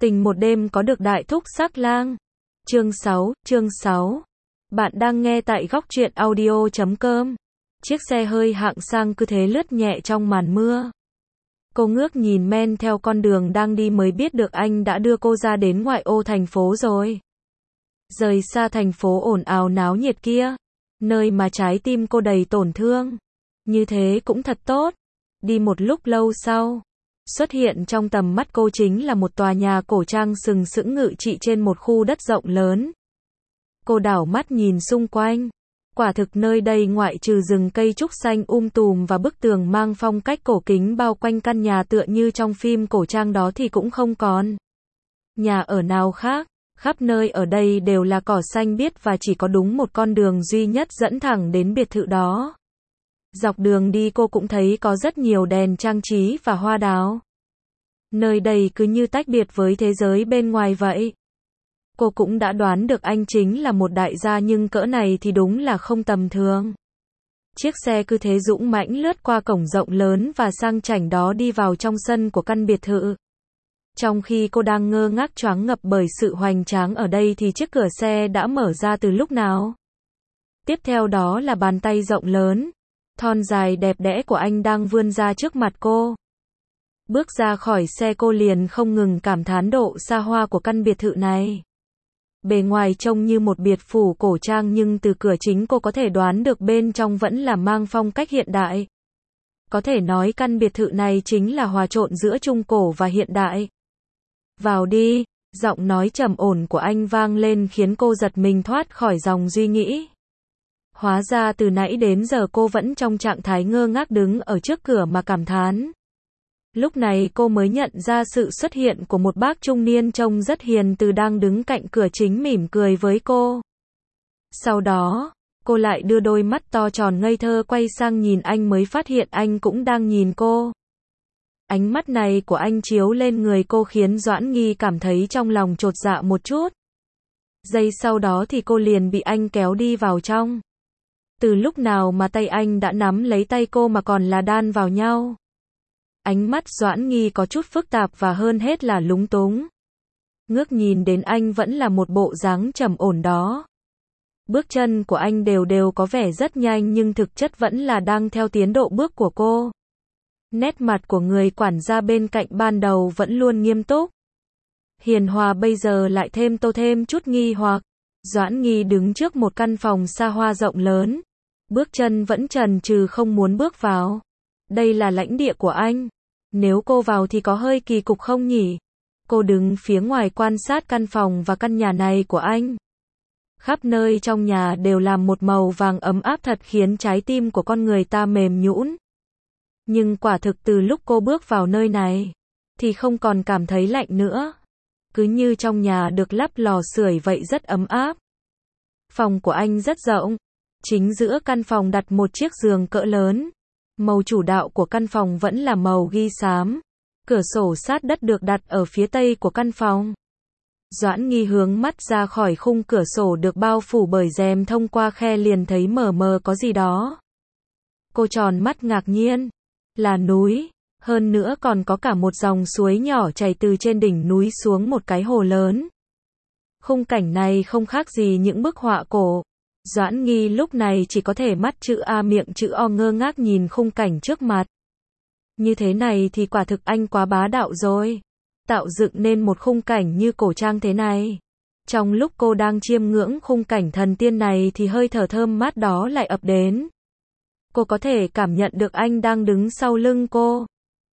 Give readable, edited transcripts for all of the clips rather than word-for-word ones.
Tình một đêm có được đại thúc sắc lang. Chương 6. Bạn đang nghe tại góc truyện audio.com. Chiếc xe hơi hạng sang cứ thế lướt nhẹ trong màn mưa. Cô ngước nhìn men theo con đường đang đi mới biết được anh đã đưa cô ra đến ngoại ô thành phố rồi. Rời xa thành phố ồn ào náo nhiệt kia, nơi mà trái tim cô đầy tổn thương. Như thế cũng thật tốt. Đi một lúc lâu sau, xuất hiện trong tầm mắt cô chính là một tòa nhà cổ trang sừng sững ngự trị trên một khu đất rộng lớn. Cô đảo mắt nhìn xung quanh. Quả thực nơi đây ngoại trừ rừng cây trúc xanh tùm và bức tường mang phong cách cổ kính bao quanh căn nhà tựa như trong phim cổ trang đó thì cũng không còn nhà ở nào khác. Khắp nơi ở đây đều là cỏ xanh biếc và chỉ có đúng một con đường duy nhất dẫn thẳng đến biệt thự đó. Dọc đường đi cô cũng thấy có rất nhiều đèn trang trí và hoa đào. Nơi đây cứ như tách biệt với thế giới bên ngoài vậy. Cô cũng đã đoán được anh chính là một đại gia nhưng cỡ này thì đúng là không tầm thường. Chiếc xe cứ thế dũng mãnh lướt qua cổng rộng lớn và sang chảnh đó đi vào trong sân của căn biệt thự. Trong khi cô đang ngơ ngác choáng ngập bởi sự hoành tráng ở đây thì chiếc cửa xe đã mở ra từ lúc nào. Tiếp theo đó là bàn tay rộng lớn, thon dài đẹp đẽ của anh đang vươn ra trước mặt cô. Bước ra khỏi xe cô liền không ngừng cảm thán độ xa hoa của căn biệt thự này. Bề ngoài trông như một biệt phủ cổ trang nhưng từ cửa chính cô có thể đoán được bên trong vẫn là mang phong cách hiện đại. Có thể nói căn biệt thự này chính là hòa trộn giữa trung cổ và hiện đại. Vào đi, giọng nói trầm ổn của anh vang lên khiến cô giật mình thoát khỏi dòng suy nghĩ. Hóa ra từ nãy đến giờ cô vẫn trong trạng thái ngơ ngác đứng ở trước cửa mà cảm thán. Lúc này cô mới nhận ra sự xuất hiện của một bác trung niên trông rất hiền từ đang đứng cạnh cửa chính mỉm cười với cô. Sau đó, cô lại đưa đôi mắt to tròn ngây thơ quay sang nhìn anh mới phát hiện anh cũng đang nhìn cô. Ánh mắt này của anh chiếu lên người cô khiến Doãn Nghi cảm thấy trong lòng chột dạ một chút. Giây sau đó thì cô liền bị anh kéo đi vào trong. Từ lúc nào mà tay anh đã nắm lấy tay cô mà còn là đan vào nhau. Ánh mắt Doãn Nghi có chút phức tạp và hơn hết là lúng túng. Ngước nhìn đến anh vẫn là một bộ dáng trầm ổn đó. Bước chân của anh đều có vẻ rất nhanh nhưng thực chất vẫn là đang theo tiến độ bước của cô. Nét mặt của người quản gia bên cạnh ban đầu vẫn luôn nghiêm túc. Hiền hòa bây giờ lại thêm chút nghi hoặc. Doãn Nghi đứng trước một căn phòng xa hoa rộng lớn. Bước chân vẫn chần chừ không muốn bước vào. Đây là lãnh địa của anh. Nếu cô vào thì có hơi kỳ cục không nhỉ? Cô đứng phía ngoài quan sát căn phòng và căn nhà này của anh. Khắp nơi trong nhà đều là một màu vàng ấm áp thật khiến trái tim của con người ta mềm nhũn. Nhưng quả thực từ lúc cô bước vào nơi này, thì không còn cảm thấy lạnh nữa. Cứ như trong nhà được lắp lò sưởi vậy rất ấm áp. Phòng của anh rất rộng. Chính giữa căn phòng đặt một chiếc giường cỡ lớn. Màu chủ đạo của căn phòng vẫn là màu ghi xám. Cửa sổ sát đất được đặt ở phía tây của căn phòng. Doãn Nghi hướng mắt ra khỏi khung cửa sổ được bao phủ bởi rèm thông qua khe liền thấy mờ mờ có gì đó. Cô tròn mắt ngạc nhiên. Là núi. Hơn nữa còn có cả một dòng suối nhỏ chảy từ trên đỉnh núi xuống một cái hồ lớn. Khung cảnh này không khác gì những bức họa cổ. Doãn Nghi lúc này chỉ có thể mắt chữ A miệng chữ O ngơ ngác nhìn khung cảnh trước mặt. Như thế này thì quả thực anh quá bá đạo rồi. Tạo dựng nên một khung cảnh như cổ trang thế này. Trong lúc cô đang chiêm ngưỡng khung cảnh thần tiên này thì hơi thở thơm mát đó lại ập đến. Cô có thể cảm nhận được anh đang đứng sau lưng cô.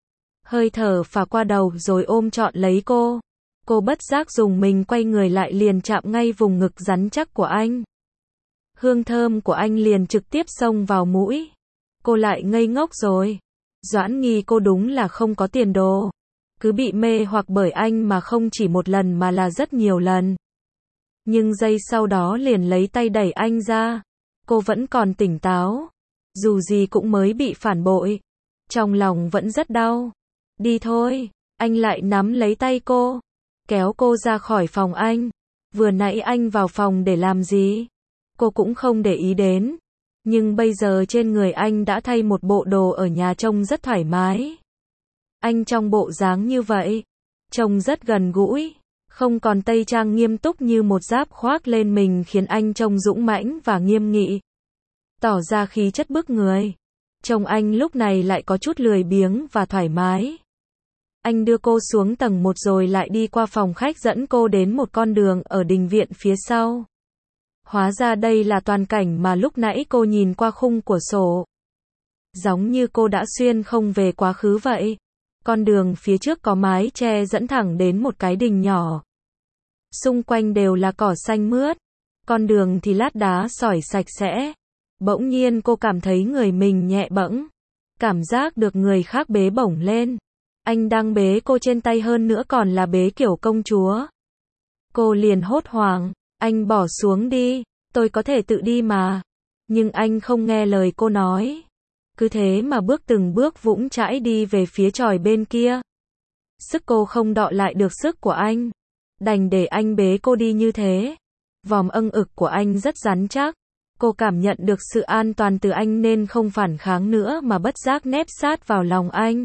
Hơi thở phả qua đầu rồi ôm trọn lấy cô. Cô bất giác dùng mình quay người lại liền chạm ngay vùng ngực rắn chắc của anh. Hương thơm của anh liền trực tiếp xông vào mũi. Cô lại ngây ngốc rồi. Doãn Nghi cô đúng là không có tiền đồ. Cứ bị mê hoặc bởi anh mà không chỉ một lần mà là rất nhiều lần. Nhưng giây sau đó liền lấy tay đẩy anh ra. Cô vẫn còn tỉnh táo. Dù gì cũng mới bị phản bội. Trong lòng vẫn rất đau. Đi thôi. Anh lại nắm lấy tay cô. Kéo cô ra khỏi phòng anh. Vừa nãy anh vào phòng để làm gì? Cô cũng không để ý đến. Nhưng bây giờ trên người anh đã thay một bộ đồ ở nhà trông rất thoải mái. Anh trong bộ dáng như vậy. Trông rất gần gũi. Không còn tây trang nghiêm túc như một giáp khoác lên mình khiến anh trông dũng mãnh và nghiêm nghị. Tỏ ra khí chất bức người. Trông anh lúc này lại có chút lười biếng và thoải mái. Anh đưa cô xuống tầng 1 rồi lại đi qua phòng khách dẫn cô đến một con đường ở đình viện phía sau. Hóa ra đây là toàn cảnh mà lúc nãy cô nhìn qua khung của sổ. Giống như cô đã xuyên không về quá khứ vậy. Con đường phía trước có mái che dẫn thẳng đến một cái đình nhỏ. Xung quanh đều là cỏ xanh mướt. Con đường thì lát đá sỏi sạch sẽ. Bỗng nhiên cô cảm thấy người mình nhẹ bẫng. Cảm giác được người khác bế bổng lên. Anh đang bế cô trên tay hơn nữa còn là bế kiểu công chúa. Cô liền hốt hoảng. Anh bỏ xuống đi. Tôi có thể tự đi mà. Nhưng anh không nghe lời cô nói. Cứ thế mà bước từng bước vững chãi đi về phía chòi bên kia. Sức cô không đọ lại được sức của anh. Đành để anh bế cô đi như thế. Vòm âng ực của anh rất rắn chắc. Cô cảm nhận được sự an toàn từ anh nên không phản kháng nữa mà bất giác nép sát vào lòng anh.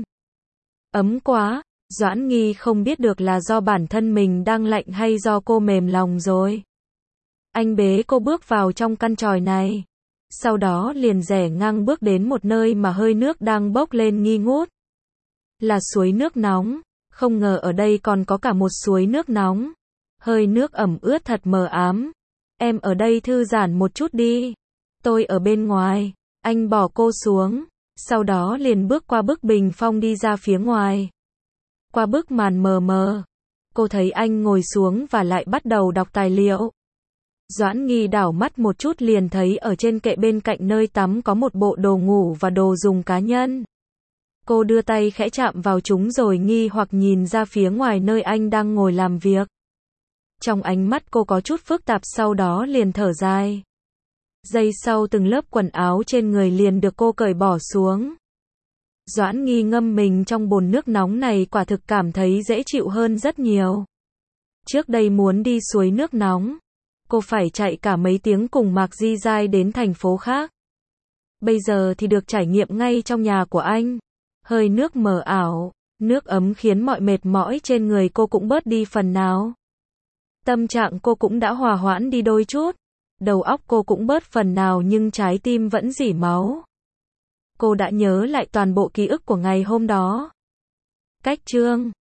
Ấm quá, Doãn Nghi không biết được là do bản thân mình đang lạnh hay do cô mềm lòng rồi. Anh bế cô bước vào trong căn chòi này. Sau đó liền rẽ ngang bước đến một nơi mà hơi nước đang bốc lên nghi ngút. Là suối nước nóng. Không ngờ ở đây còn có cả một suối nước nóng. Hơi nước ẩm ướt thật mờ ám. Em ở đây thư giãn một chút đi. Tôi ở bên ngoài. Anh bỏ cô xuống. Sau đó liền bước qua bức bình phong đi ra phía ngoài. Qua bức màn mờ mờ. Cô thấy anh ngồi xuống và lại bắt đầu đọc tài liệu. Doãn Nghi đảo mắt một chút liền thấy ở trên kệ bên cạnh nơi tắm có một bộ đồ ngủ và đồ dùng cá nhân. Cô đưa tay khẽ chạm vào chúng rồi nghi hoặc nhìn ra phía ngoài nơi anh đang ngồi làm việc. Trong ánh mắt cô có chút phức tạp sau đó liền thở dài. Giây sau từng lớp quần áo trên người liền được cô cởi bỏ xuống. Doãn Nghi ngâm mình trong bồn nước nóng này quả thực cảm thấy dễ chịu hơn rất nhiều. Trước đây muốn đi suối nước nóng, cô phải chạy cả mấy tiếng cùng Mạc Di Giai đến thành phố khác. Bây giờ thì được trải nghiệm ngay trong nhà của anh. Hơi nước mờ ảo, nước ấm khiến mọi mệt mỏi trên người cô cũng bớt đi phần nào. Tâm trạng cô cũng đã hòa hoãn đi đôi chút. Đầu óc cô cũng bớt phần nào nhưng trái tim vẫn rỉ máu. Cô đã nhớ lại toàn bộ ký ức của ngày hôm đó. Cách chương